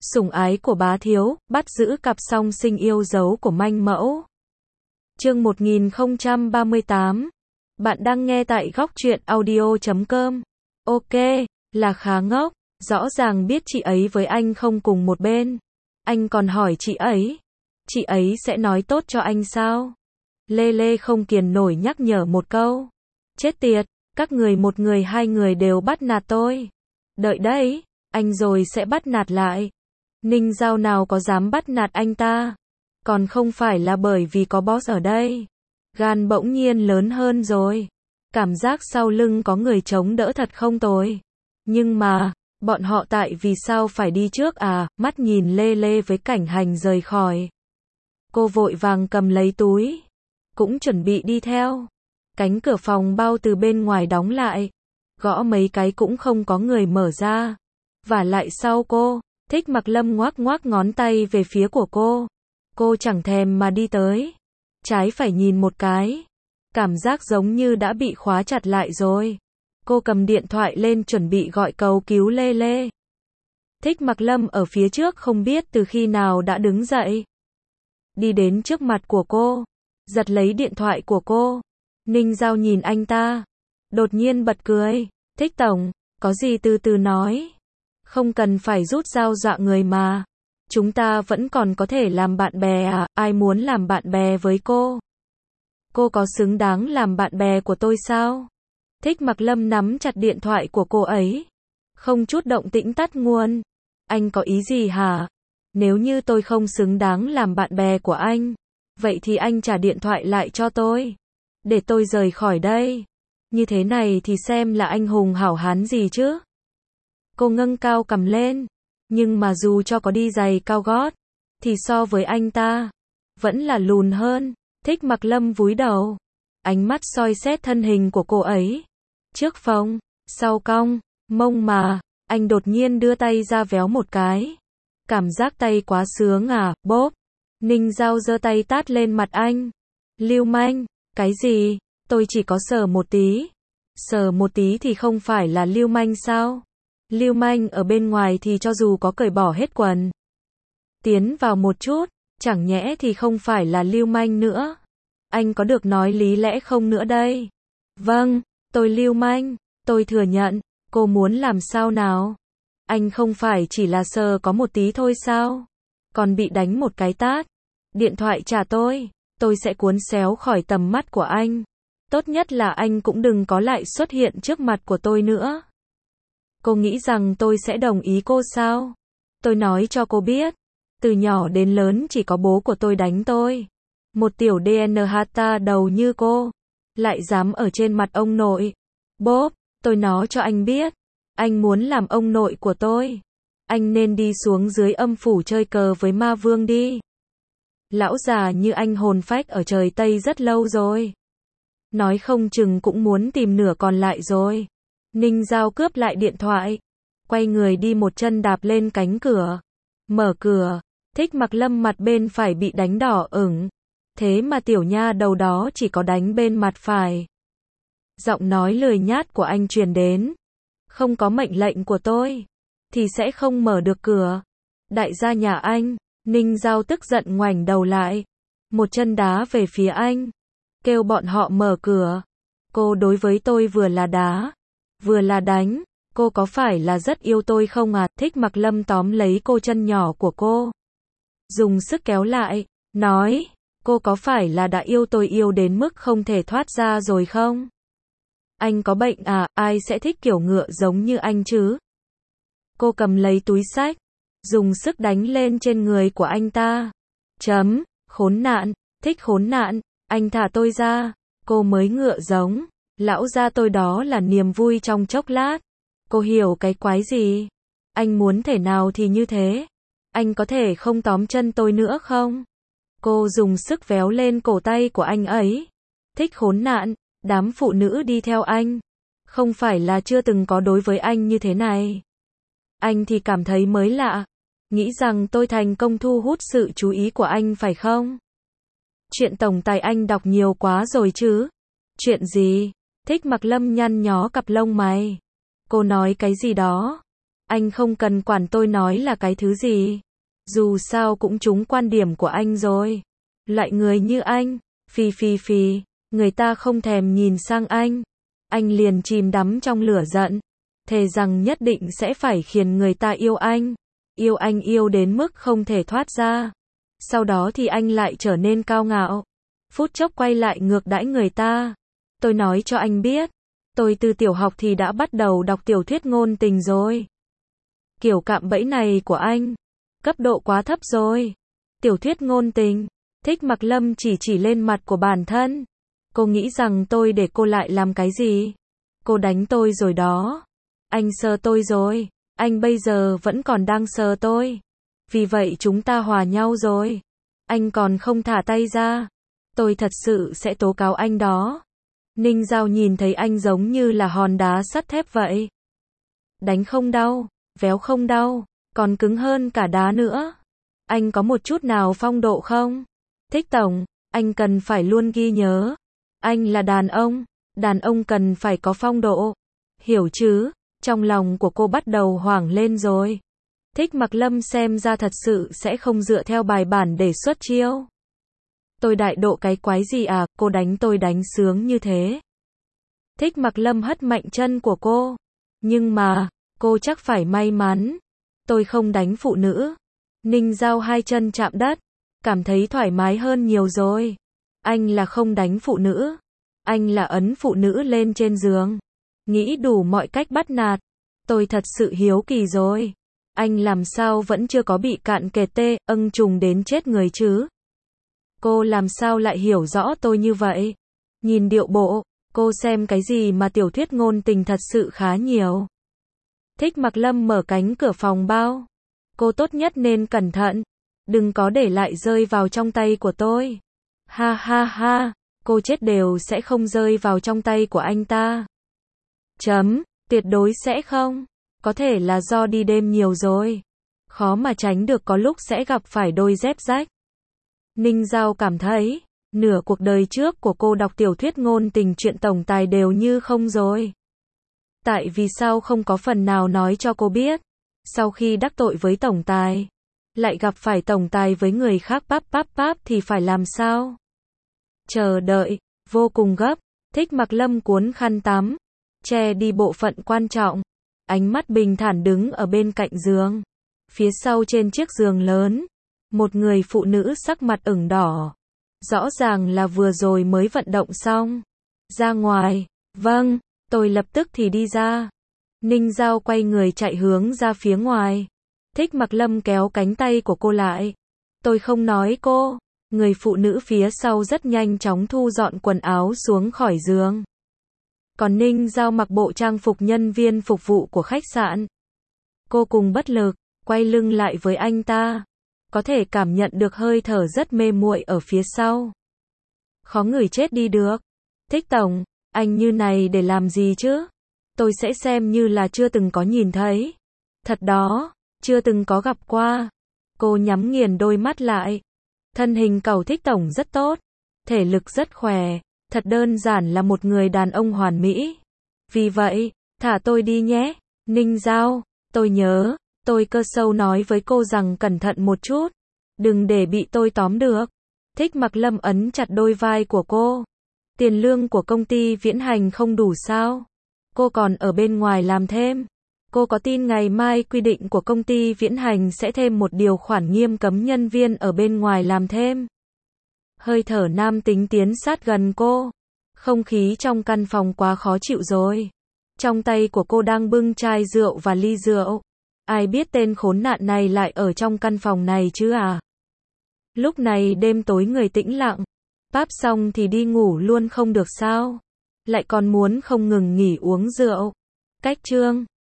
Sủng ái của bá thiếu, bắt giữ cặp song sinh yêu dấu của manh mẫu. Chương 1038. Bạn đang nghe tại góc truyện audio.com. Ok, là khá ngốc, rõ ràng biết chị ấy với anh không cùng một bên. Anh còn hỏi chị ấy sẽ nói tốt cho anh sao? Lê Lê không kiềm nổi nhắc nhở một câu. Chết tiệt, các người một người hai người đều bắt nạt tôi. Đợi đấy, anh rồi sẽ bắt nạt lại. Ninh Giao nào có dám bắt nạt anh ta. Còn không phải là bởi vì có boss ở đây. Gan bỗng nhiên lớn hơn rồi. Cảm giác sau lưng có người chống đỡ thật không tồi. Nhưng mà, bọn họ tại vì sao phải đi trước à? Mắt nhìn Lê Lê với Cảnh Hành rời khỏi. Cô vội vàng cầm lấy túi. Cũng chuẩn bị đi theo. Cánh cửa phòng bao từ bên ngoài đóng lại. Gõ mấy cái cũng không có người mở ra. Vả lại sau cô, Thích Mặc Lâm ngoác ngoác ngón tay về phía của cô. Cô chẳng thèm mà đi tới. Trái phải nhìn một cái. Cảm giác giống như đã bị khóa chặt lại rồi. Cô cầm điện thoại lên chuẩn bị gọi cầu cứu Lê Lê. Thích Mặc Lâm ở phía trước không biết từ khi nào đã đứng dậy. Đi đến trước mặt của cô. Giật lấy điện thoại của cô. Ninh Giao nhìn anh ta. Đột nhiên bật cười. Thích tổng, có gì từ từ nói. Không cần phải rút dao dọa người mà. Chúng ta vẫn còn có thể làm bạn bè à? Ai muốn làm bạn bè với cô? Cô có xứng đáng làm bạn bè của tôi sao? Thích Mặc Lâm nắm chặt điện thoại của cô ấy. Không chút động tĩnh tắt nguồn. Anh có ý gì hả? Nếu như tôi không xứng đáng làm bạn bè của anh, vậy thì anh trả điện thoại lại cho tôi. Để tôi rời khỏi đây. Như thế này thì xem là anh hùng hảo hán gì chứ? Cô ngâng cao cằm lên. Nhưng mà dù cho có đi giày cao gót, thì so với anh ta, vẫn là lùn hơn. Thích Mặc Lâm cúi đầu. Ánh mắt soi xét thân hình của cô ấy. Trước phông, sau cong, mông mà. Anh đột nhiên đưa tay ra véo một cái. Cảm giác tay quá sướng à, bốp. Ninh Giao giơ tay tát lên mặt anh. Lưu manh, cái gì? Tôi chỉ có sờ một tí. Sờ một tí thì không phải là lưu manh sao? Lưu manh ở bên ngoài thì cho dù có cởi bỏ hết quần, tiến vào một chút, chẳng nhẽ thì không phải là lưu manh nữa. Anh có được nói lý lẽ không nữa đây? Vâng, tôi lưu manh, tôi thừa nhận. Cô muốn làm sao nào? Anh không phải chỉ là sờ có một tí thôi sao? Còn bị đánh một cái tát. Điện thoại trả tôi sẽ cuốn xéo khỏi tầm mắt của anh. Tốt nhất là anh cũng đừng có lại xuất hiện trước mặt của tôi nữa. Cô nghĩ rằng tôi sẽ đồng ý cô sao? Tôi nói cho cô biết. Từ nhỏ đến lớn chỉ có bố của tôi đánh tôi. Một tiểu DNHta đầu như cô. Lại dám ở trên mặt ông nội. Bốp, tôi nói cho anh biết. Anh muốn làm ông nội của tôi. Anh nên đi xuống dưới âm phủ chơi cờ với ma vương đi. Lão già như anh hồn phách ở trời Tây rất lâu rồi. Nói không chừng cũng muốn tìm nửa còn lại rồi. Ninh Giao cướp lại điện thoại. Quay người đi một chân đạp lên cánh cửa. Mở cửa. Thích Mặc Lâm mặt bên phải bị đánh đỏ ửng. Thế mà tiểu nha đầu đó chỉ có đánh bên mặt phải. Giọng nói lười nhát của anh truyền đến. Không có mệnh lệnh của tôi thì sẽ không mở được cửa. Đại gia nhà anh. Ninh Giao tức giận ngoảnh đầu lại. Một chân đá về phía anh. Kêu bọn họ mở cửa. Cô đối với tôi vừa là đá, vừa là đánh. Cô có phải là rất yêu tôi không à? Thích Mặc Lâm tóm lấy cô chân nhỏ của cô. Dùng sức kéo lại. Nói. Cô có phải là đã yêu tôi yêu đến mức không thể thoát ra rồi không? Anh có bệnh à? Ai sẽ thích kiểu ngựa giống như anh chứ? Cô cầm lấy túi xách. Dùng sức đánh lên trên người của anh ta. Khốn nạn. Thích khốn nạn. Anh thả tôi ra. Cô mới ngựa giống. Lão gia tôi đó là niềm vui trong chốc lát. Cô hiểu cái quái gì? Anh muốn thể nào thì như thế. Anh có thể không tóm chân tôi nữa không? Cô dùng sức véo lên cổ tay của anh ấy. Thích khốn nạn. Đám phụ nữ đi theo anh. Không phải là chưa từng có đối với anh như thế này. Anh thì cảm thấy mới lạ. Nghĩ rằng tôi thành công thu hút sự chú ý của anh phải không? Chuyện tổng tài anh đọc nhiều quá rồi chứ? Chuyện gì? Thích Mặc Lâm nhăn nhó cặp lông mày. Cô nói cái gì đó? Anh không cần quản tôi nói là cái thứ gì. Dù sao cũng trúng quan điểm của anh rồi. Loại người như anh, phì, người ta không thèm nhìn sang anh. Anh liền chìm đắm trong lửa giận. Thề rằng nhất định sẽ phải khiến người ta yêu anh. Yêu anh yêu đến mức không thể thoát ra. Sau đó thì anh lại trở nên cao ngạo. Phút chốc quay lại ngược đãi người ta. Tôi nói cho anh biết. Tôi từ tiểu học thì đã bắt đầu đọc tiểu thuyết ngôn tình rồi. Kiểu cạm bẫy này của anh. Cấp độ quá thấp rồi. Tiểu thuyết ngôn tình. Thích Mặc Lâm chỉ lên mặt của bản thân. Cô nghĩ rằng tôi để cô lại làm cái gì? Cô đánh tôi rồi đó. Anh sờ tôi rồi. Anh bây giờ vẫn còn đang sờ tôi. Vì vậy chúng ta hòa nhau rồi. Anh còn không thả tay ra. Tôi thật sự sẽ tố cáo anh đó. Ninh Giao nhìn thấy anh giống như là hòn đá sắt thép vậy. Đánh không đau, véo không đau, còn cứng hơn cả đá nữa. Anh có một chút nào phong độ không? Thích tổng, anh cần phải luôn ghi nhớ. Anh là đàn ông cần phải có phong độ. Hiểu chứ? Trong lòng của cô bắt đầu hoảng lên rồi. Thích Mặc Lâm xem ra thật sự sẽ không dựa theo bài bản để xuất chiêu. Tôi đại độ cái quái gì à, cô đánh tôi đánh sướng như thế. Thích Mặc Lâm hất mạnh chân của cô. Nhưng mà, cô chắc phải may mắn. Tôi không đánh phụ nữ. Ninh Giao hai chân chạm đất. Cảm thấy thoải mái hơn nhiều rồi. Anh là không đánh phụ nữ. Anh là ấn phụ nữ lên trên giường. Nghĩ đủ mọi cách bắt nạt. Tôi thật sự hiếu kỳ rồi. Anh làm sao vẫn chưa có bị cạn kề tê, âng trùng đến chết người chứ? Cô làm sao lại hiểu rõ tôi như vậy? Nhìn điệu bộ, cô xem cái gì mà tiểu thuyết ngôn tình thật sự khá nhiều. Thích Mặc Lâm mở cánh cửa phòng bao. Cô tốt nhất nên cẩn thận. Đừng có để lại rơi vào trong tay của tôi. Ha ha ha, cô chết đều sẽ không rơi vào trong tay của anh ta. Tuyệt đối sẽ không. Có thể là do đi đêm nhiều rồi. Khó mà tránh được có lúc sẽ gặp phải đôi dép rách. Ninh Giao cảm thấy, nửa cuộc đời trước của cô đọc tiểu thuyết ngôn tình chuyện tổng tài đều như không rồi. Tại vì sao không có phần nào nói cho cô biết, sau khi đắc tội với tổng tài, lại gặp phải tổng tài với người khác páp thì phải làm sao? Chờ đợi, vô cùng gấp, Thích Mặc Lâm cuốn khăn tắm, che đi bộ phận quan trọng, ánh mắt bình thản đứng ở bên cạnh giường. Phía sau trên chiếc giường lớn, một người phụ nữ sắc mặt ửng đỏ. Rõ ràng là vừa rồi mới vận động xong. Ra ngoài, vâng, tôi lập tức thì đi ra. Ninh Giao quay người chạy hướng ra phía ngoài. Thích Mặc Lâm kéo cánh tay của cô lại. Tôi không nói cô. Người phụ nữ phía sau rất nhanh chóng thu dọn quần áo xuống khỏi giường. Còn Ninh Giao mặc bộ trang phục nhân viên phục vụ của khách sạn. Cô cùng bất lực, quay lưng lại với anh ta. Có thể cảm nhận được hơi thở rất mê muội ở phía sau. Khó ngửi chết đi được. Thích tổng, anh như này để làm gì chứ? Tôi sẽ xem như là chưa từng có nhìn thấy. Thật đó, chưa từng có gặp qua. Cô nhắm nghiền đôi mắt lại. Thân hình cẩu Thích tổng rất tốt. Thể lực rất khỏe. Thật đơn giản là một người đàn ông hoàn mỹ. Vì vậy, thả tôi đi nhé. Ninh Giao, tôi nhớ. Tôi cơ sâu nói với cô rằng cẩn thận một chút. Đừng để bị tôi tóm được. Thích Mặc Lâm ấn chặt đôi vai của cô. Tiền lương của công ty Viễn Hành không đủ sao? Cô còn ở bên ngoài làm thêm. Cô có tin ngày mai quy định của công ty Viễn Hành sẽ thêm một điều khoản nghiêm cấm nhân viên ở bên ngoài làm thêm? Hơi thở nam tính tiến sát gần cô. Không khí trong căn phòng quá khó chịu rồi. Trong tay của cô đang bưng chai rượu và ly rượu. Ai biết tên khốn nạn này lại ở trong căn phòng này chứ à? Lúc này đêm tối người tĩnh lặng. Páp xong thì đi ngủ luôn không được sao? Lại còn muốn không ngừng nghỉ uống rượu. Cách chương